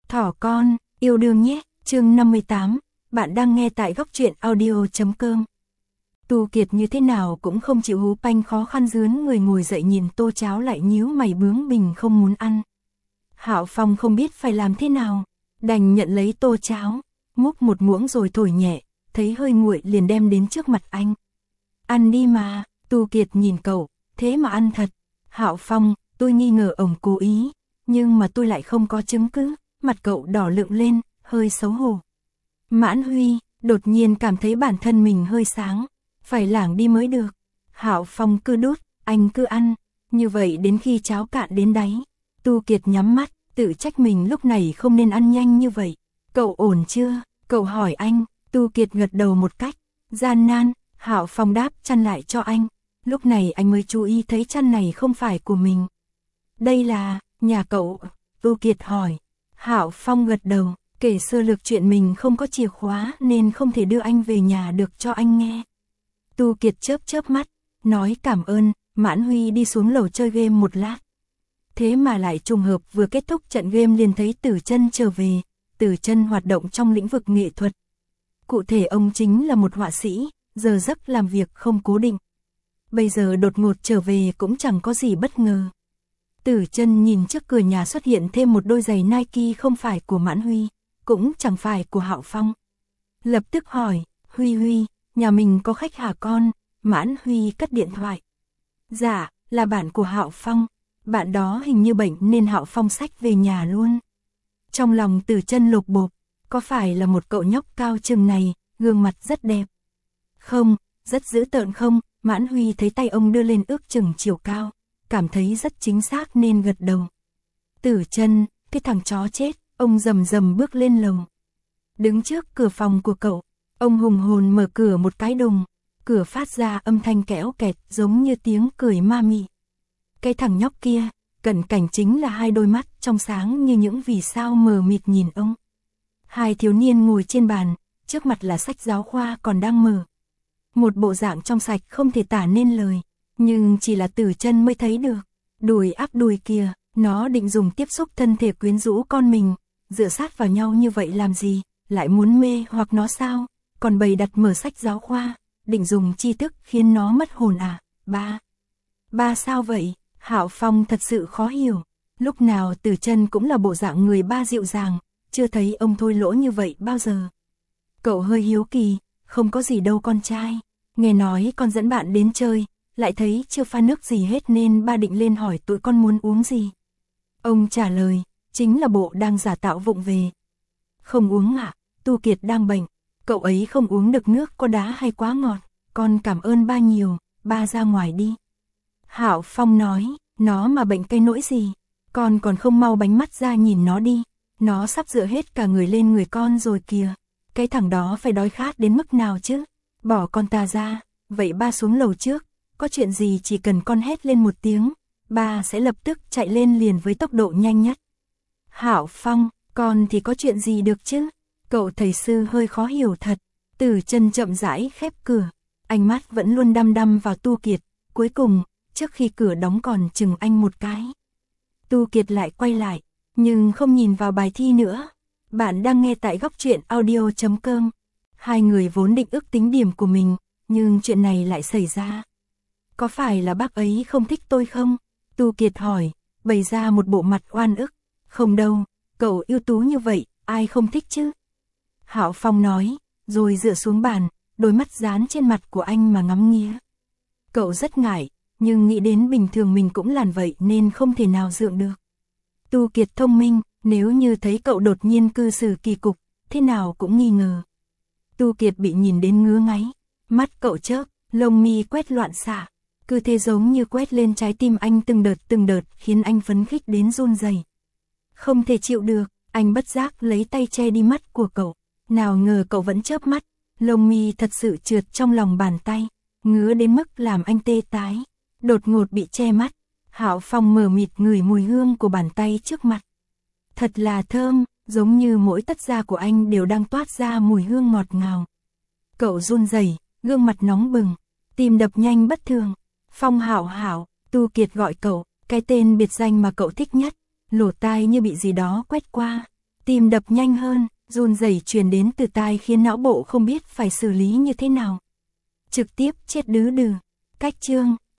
Thỏ con, yêu đương nhé, chương 58, bạn đang nghe tại góc truyện audio.com. Tu Kiệt như thế nào cũng không chịu hú panh khó khăn dướn người ngồi dậy nhìn tô cháo lại nhíu mày bướng bỉnh không muốn ăn. Hạo Phong không biết phải làm thế nào, đành nhận lấy tô cháo, múc một muỗng rồi thổi nhẹ, thấy hơi nguội liền đem đến trước mặt anh. Ăn đi mà, Tu Kiệt nhìn cậu, thế mà ăn thật. Hạo Phong, tôi nghi ngờ ông cố ý, nhưng mà tôi lại không có chứng cứ. Mặt cậu đỏ lựng lên, hơi xấu hổ. Mãn Huy, đột nhiên cảm thấy bản thân mình hơi sáng, phải lảng đi mới được. Hạo Phong cứ đút, anh cứ ăn, như vậy đến khi cháo cạn đến đáy. Tu Kiệt nhắm mắt, tự trách mình lúc này không nên ăn nhanh như vậy. Cậu ổn chưa? Cậu hỏi anh. Tu Kiệt gật đầu một cách gian nan. Hạo Phong đáp chăn lại cho anh. Lúc này anh mới chú ý thấy chăn này không phải của mình. Đây là nhà cậu? Tu Kiệt hỏi. Hạo Phong gật đầu, kể sơ lược chuyện mình không có chìa khóa nên không thể đưa anh về nhà được cho anh nghe. Tu Kiệt chớp mắt, nói cảm ơn. Mãn Huy đi xuống lầu chơi game một lát. Thế mà lại trùng hợp vừa kết thúc trận game liền thấy Tử Chân trở về. Tử Chân hoạt động trong lĩnh vực nghệ thuật. Cụ thể ông chính là một họa sĩ, giờ giấc làm việc không cố định. Bây giờ đột ngột trở về cũng chẳng có gì bất ngờ. Tử Chân nhìn trước cửa nhà xuất hiện thêm một đôi giày Nike không phải của Mãn Huy, cũng chẳng phải của Hạo Phong. Lập tức hỏi, Huy, nhà mình có khách hả con? Mãn Huy cất điện thoại. Dạ, là bạn của Hạo Phong, bạn đó hình như bệnh nên Hạo Phong xách về nhà luôn. Trong lòng Tử Chân lột bột, có phải là một cậu nhóc cao chừng này, gương mặt rất đẹp. Không, rất dữ tợn không? Mãn Huy thấy tay ông đưa lên ước chừng chiều cao, cảm thấy rất chính xác nên gật đầu. Tử Chân, cái thằng chó chết, ông rầm bước lên lầu. Đứng trước cửa phòng của cậu, ông hùng hồn mở cửa một cái đùng, cửa phát ra âm thanh kéo kẹt giống như tiếng cười ma mị. Cái thằng nhóc kia, cận cảnh chính là hai đôi mắt trong sáng như những vì sao mờ mịt nhìn ông. Hai thiếu niên ngồi trên bàn, trước mặt là sách giáo khoa còn đang mở. Một bộ dạng trong sạch không thể tả nên lời, nhưng chỉ là Tử Chân mới thấy được. Đùi áp đùi kia, nó định dùng tiếp xúc thân thể quyến rũ con mình, dựa sát vào nhau như vậy làm gì, lại muốn mê hoặc nó sao? Còn bày đặt mở sách giáo khoa, định dùng tri thức khiến nó mất hồn à? Ba sao vậy? Hạo Phong thật sự khó hiểu. Lúc nào Tử Chân cũng là bộ dạng người ba dịu dàng, chưa thấy ông thôi lỗ như vậy bao giờ. Cậu hơi hiếu kỳ, không có gì đâu con trai. Nghe nói con dẫn bạn đến chơi, lại thấy chưa pha nước gì hết nên ba định lên hỏi tụi con muốn uống gì. Ông trả lời, chính là bộ đang giả tạo vụng về. Không uống ạ, Tu Kiệt đang bệnh, cậu ấy không uống được nước có đá hay quá ngọt, con cảm ơn ba nhiều, ba ra ngoài đi. Hạo Phong nói, nó mà bệnh cái nỗi gì, con còn không mau bánh mắt ra nhìn nó đi, nó sắp dựa hết cả người lên người con rồi kìa, cái thằng đó phải đói khát đến mức nào chứ, bỏ con ta ra, vậy ba xuống lầu trước, có chuyện gì chỉ cần con hét lên một tiếng, ba sẽ lập tức chạy lên liền với tốc độ nhanh nhất. Hạo Phong, con thì có chuyện gì được chứ, cậu thầy sư hơi khó hiểu thật. Tử Chân chậm rãi khép cửa, ánh mắt vẫn luôn đăm vào Tu Kiệt, cuối cùng, trước khi cửa đóng còn chừng anh một cái. Tu Kiệt lại quay lại, nhưng không nhìn vào bài thi nữa. Bạn đang nghe tại góc truyện audio.com. Hai người vốn định ước tính điểm của mình, nhưng chuyện này lại xảy ra. Có phải là bác ấy không thích tôi không? Tu Kiệt hỏi, bày ra một bộ mặt oan ức. Không đâu, cậu ưu tú như vậy, ai không thích chứ? Hạo Phong nói, rồi dựa xuống bàn, đôi mắt dán trên mặt của anh mà ngắm nghía. Cậu rất ngại, nhưng nghĩ đến bình thường mình cũng làm vậy nên không thể nào gượng được. Tu Kiệt thông minh, nếu như thấy cậu đột nhiên cư xử kỳ cục, thế nào cũng nghi ngờ. Tu Kiệt bị nhìn đến ngứa ngáy, mắt cậu chớp, lông mi quét loạn xạ, cứ thế giống như quét lên trái tim anh từng đợt khiến anh phấn khích đến run rẩy. Không thể chịu được, anh bất giác lấy tay che đi mắt của cậu, nào ngờ cậu vẫn chớp mắt, lông mi thật sự trượt trong lòng bàn tay, ngứa đến mức làm anh tê tái, đột ngột bị che mắt. Hạo Phong mờ mịt ngửi mùi hương của bàn tay trước mặt. Thật là thơm, giống như mỗi tấc da của anh đều đang toát ra mùi hương ngọt ngào. Cậu run rẩy, gương mặt nóng bừng, tim đập nhanh bất thường. Phong Hạo, Tu Kiệt gọi cậu, cái tên biệt danh mà cậu thích nhất, lỗ tai như bị gì đó quét qua. Tim đập nhanh hơn, run rẩy truyền đến từ tai khiến não bộ không biết phải xử lý như thế nào. Trực tiếp chết đứ đừ. Cách chương